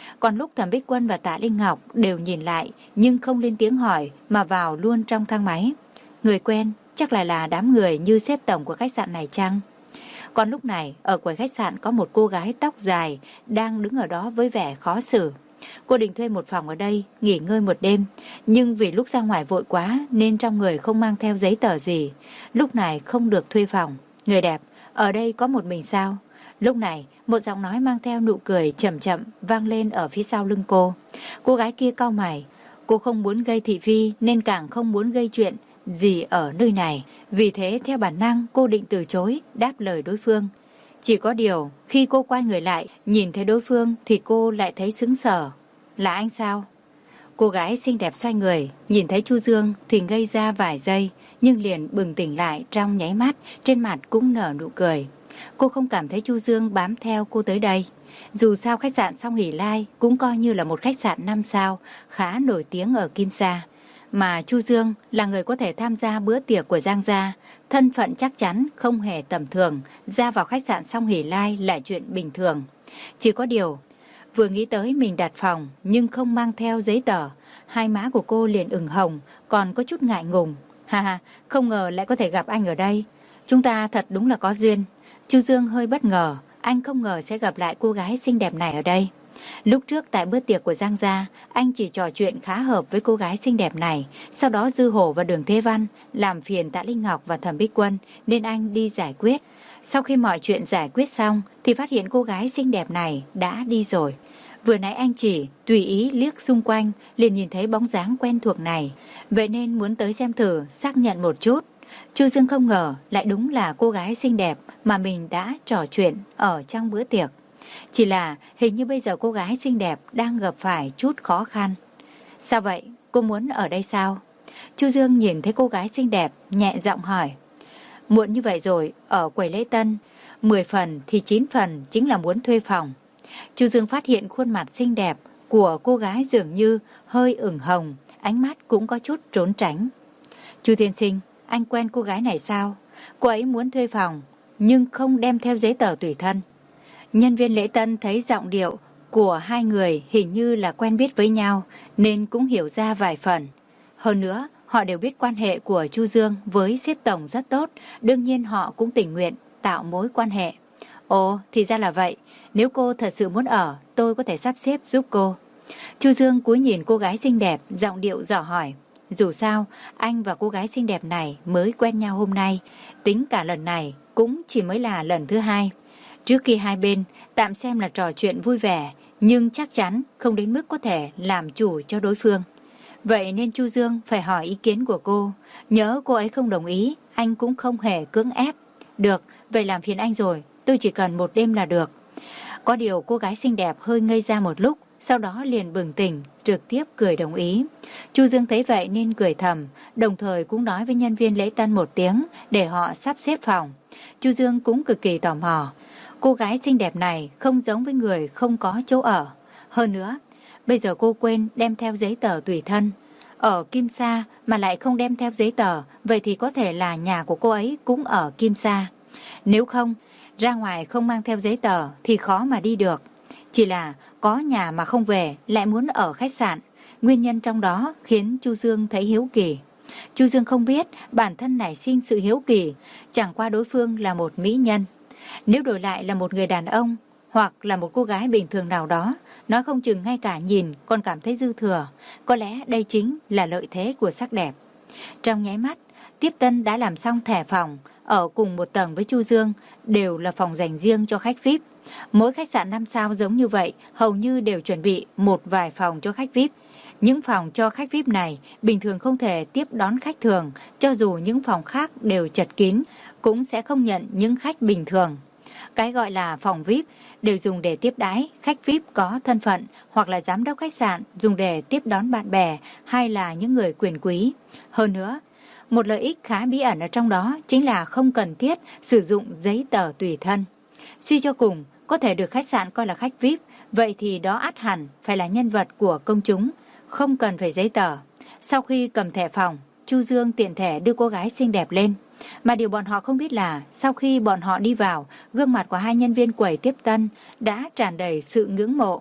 Còn lúc Thẩm Bích Quân và Tạ Linh Ngọc đều nhìn lại nhưng không lên tiếng hỏi mà vào luôn trong thang máy. Người quen, chắc là là đám người như sếp tổng của khách sạn này chăng? Còn lúc này, ở quầy khách sạn có một cô gái tóc dài đang đứng ở đó với vẻ khó xử. Cô định thuê một phòng ở đây, nghỉ ngơi một đêm. Nhưng vì lúc ra ngoài vội quá nên trong người không mang theo giấy tờ gì. Lúc này không được thuê phòng. Người đẹp, ở đây có một mình sao? Lúc này, một giọng nói mang theo nụ cười chậm chậm vang lên ở phía sau lưng cô. Cô gái kia cau mày. Cô không muốn gây thị phi nên càng không muốn gây chuyện gì ở nơi này. Vì thế theo bản năng cô định từ chối đáp lời đối phương. Chỉ có điều khi cô quay người lại nhìn thấy đối phương thì cô lại thấy sững sờ. Là anh sao? Cô gái xinh đẹp xoay người nhìn thấy Chu Dương thì ngây ra vài giây nhưng liền bừng tỉnh lại trong nháy mắt, trên mặt cũng nở nụ cười. Cô không cảm thấy Chu Dương bám theo cô tới đây. Dù sao khách sạn Song Hỷ Lai cũng coi như là một khách sạn năm sao khá nổi tiếng ở Kim Sa. Mà Chu Dương là người có thể tham gia bữa tiệc của Giang gia, thân phận chắc chắn không hề tầm thường, ra vào khách sạn Song Hỷ Lai là chuyện bình thường. Chỉ có điều, vừa nghĩ tới mình đặt phòng nhưng không mang theo giấy tờ, hai má của cô liền ửng hồng, còn có chút ngại ngùng. Ha ha, không ngờ lại có thể gặp anh ở đây. Chúng ta thật đúng là có duyên. Chu Dương hơi bất ngờ, anh không ngờ sẽ gặp lại cô gái xinh đẹp này ở đây. Lúc trước tại bữa tiệc của Giang gia, anh chỉ trò chuyện khá hợp với cô gái xinh đẹp này. Sau đó Dư Hổ và Đường Thế Văn làm phiền Tạ Linh Ngọc và Thẩm Bích Quân nên anh đi giải quyết. Sau khi mọi chuyện giải quyết xong thì phát hiện cô gái xinh đẹp này đã đi rồi. Vừa nãy anh chỉ tùy ý liếc xung quanh liền nhìn thấy bóng dáng quen thuộc này, vậy nên muốn tới xem thử xác nhận một chút. Chu Dương không ngờ lại đúng là cô gái xinh đẹp mà mình đã trò chuyện ở trong bữa tiệc. Chỉ là hình như bây giờ cô gái xinh đẹp đang gặp phải chút khó khăn. Sao vậy? Cô muốn ở đây sao? Chu Dương nhìn thấy cô gái xinh đẹp, nhẹ giọng hỏi. Muộn như vậy rồi, ở quầy lễ tân, mười phần thì chín phần chính là muốn thuê phòng. Chu Dương phát hiện khuôn mặt xinh đẹp của cô gái dường như hơi ửng hồng, ánh mắt cũng có chút trốn tránh. Chu tiên sinh, anh quen cô gái này sao? Cô ấy muốn thuê phòng, nhưng không đem theo giấy tờ tùy thân. Nhân viên lễ tân thấy giọng điệu của hai người hình như là quen biết với nhau nên cũng hiểu ra vài phần. Hơn nữa, họ đều biết quan hệ của Chu Dương với sếp tổng rất tốt, đương nhiên họ cũng tình nguyện tạo mối quan hệ. Ồ, thì ra là vậy, nếu cô thật sự muốn ở, tôi có thể sắp xếp giúp cô. Chu Dương cúi nhìn cô gái xinh đẹp, giọng điệu dò hỏi. Dù sao, anh và cô gái xinh đẹp này mới quen nhau hôm nay, tính cả lần này cũng chỉ mới là lần thứ hai. Trước khi hai bên tạm xem là trò chuyện vui vẻ, nhưng chắc chắn không đến mức có thể làm chủ cho đối phương. Vậy nên Chu Dương phải hỏi ý kiến của cô. Nhớ cô ấy không đồng ý, anh cũng không hề cưỡng ép. Được, vậy làm phiền anh rồi, tôi chỉ cần một đêm là được. Có điều cô gái xinh đẹp hơi ngây ra một lúc, sau đó liền bừng tỉnh, trực tiếp cười đồng ý. Chu Dương thấy vậy nên cười thầm, đồng thời cũng nói với nhân viên lễ tân một tiếng để họ sắp xếp phòng. Chu Dương cũng cực kỳ tò mò. Cô gái xinh đẹp này không giống với người không có chỗ ở. Hơn nữa, bây giờ cô quên đem theo giấy tờ tùy thân. Ở Kim Sa mà lại không đem theo giấy tờ, vậy thì có thể là nhà của cô ấy cũng ở Kim Sa. Nếu không, ra ngoài không mang theo giấy tờ thì khó mà đi được. Chỉ là có nhà mà không về lại muốn ở khách sạn. Nguyên nhân trong đó khiến Chu Dương thấy hiếu kỳ. Chu Dương không biết bản thân nảy sinh sự hiếu kỳ, chẳng qua đối phương là một mỹ nhân. Nếu đổi lại là một người đàn ông hoặc là một cô gái bình thường nào đó, nói không chừng ngay cả nhìn còn cảm thấy dư thừa. Có lẽ đây chính là lợi thế của sắc đẹp. Trong nháy mắt, Tiếp Tân đã làm xong thẻ phòng, ở cùng một tầng với Chu Dương, đều là phòng dành riêng cho khách vi ai pi. Mỗi khách sạn năm sao giống như vậy, hầu như đều chuẩn bị một vài phòng cho khách vi ai pi. Những phòng cho khách vi ai pi này bình thường không thể tiếp đón khách thường, cho dù những phòng khác đều chật kín, cũng sẽ không nhận những khách bình thường. Cái gọi là phòng vi ai pi đều dùng để tiếp đãi khách vi ai pi có thân phận, hoặc là giám đốc khách sạn dùng để tiếp đón bạn bè hay là những người quyền quý. Hơn nữa, một lợi ích khá bí ẩn ở trong đó chính là không cần thiết sử dụng giấy tờ tùy thân. Suy cho cùng, có thể được khách sạn coi là khách vi ai pi, vậy thì đó ắt hẳn phải là nhân vật của công chúng, không cần phải giấy tờ. Sau khi cầm thẻ phòng, Chu Dương tiện thể đưa cô gái xinh đẹp lên. Mà điều bọn họ không biết là sau khi bọn họ đi vào, gương mặt của hai nhân viên quầy tiếp tân đã tràn đầy sự ngưỡng mộ.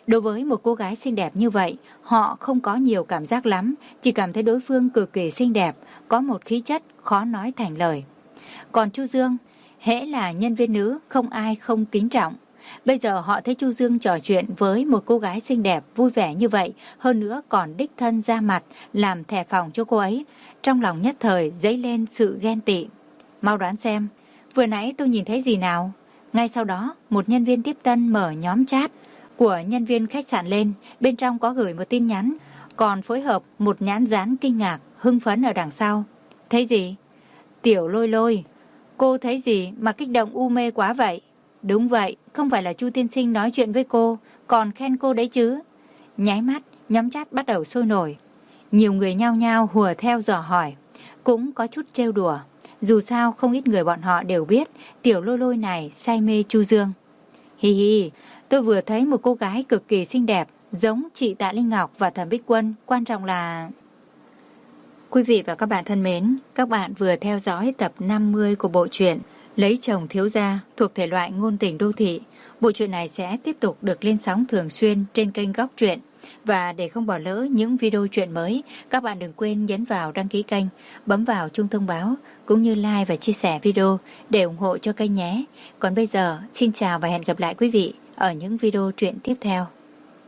Đối với một cô gái xinh đẹp như vậy, họ không có nhiều cảm giác lắm, chỉ cảm thấy đối phương cực kỳ xinh đẹp, có một khí chất khó nói thành lời. Còn Chu Dương, hễ là nhân viên nữ, không ai không kính trọng. Bây giờ họ thấy Chu Dương trò chuyện với một cô gái xinh đẹp vui vẻ như vậy, hơn nữa còn đích thân ra mặt làm thẻ phòng cho cô ấy. Trong lòng nhất thời dấy lên sự ghen tị. Mau đoán xem, vừa nãy tôi nhìn thấy gì nào? Ngay sau đó, một nhân viên tiếp tân mở nhóm chat của nhân viên khách sạn lên, bên trong có gửi một tin nhắn, còn phối hợp một nhãn dán kinh ngạc, hưng phấn ở đằng sau. Thấy gì? Tiểu Lôi Lôi, cô thấy gì mà kích động u mê quá vậy? Đúng vậy, không phải là Chu tiên sinh nói chuyện với cô, còn khen cô đấy chứ. Nháy mắt, nhóm chat bắt đầu sôi nổi. Nhiều người nhao nhao hùa theo dò hỏi, cũng có chút trêu đùa. Dù sao không ít người bọn họ đều biết Tiểu Lôi Lôi này say mê Chu Dương. Hi hi, tôi vừa thấy một cô gái cực kỳ xinh đẹp, giống chị Tạ Linh Ngọc và Thẩm Bích Quân, quan trọng là... Quý vị và các bạn thân mến, các bạn vừa theo dõi tập năm mươi của bộ truyện Lấy chồng thiếu gia thuộc thể loại ngôn tình đô thị. Bộ truyện này sẽ tiếp tục được lên sóng thường xuyên trên kênh Góc Truyện. Và để không bỏ lỡ những video truyện mới, các bạn đừng quên nhấn vào đăng ký kênh, bấm vào chuông thông báo, cũng như like và chia sẻ video để ủng hộ cho kênh nhé. Còn bây giờ, xin chào và hẹn gặp lại quý vị ở những video truyện tiếp theo.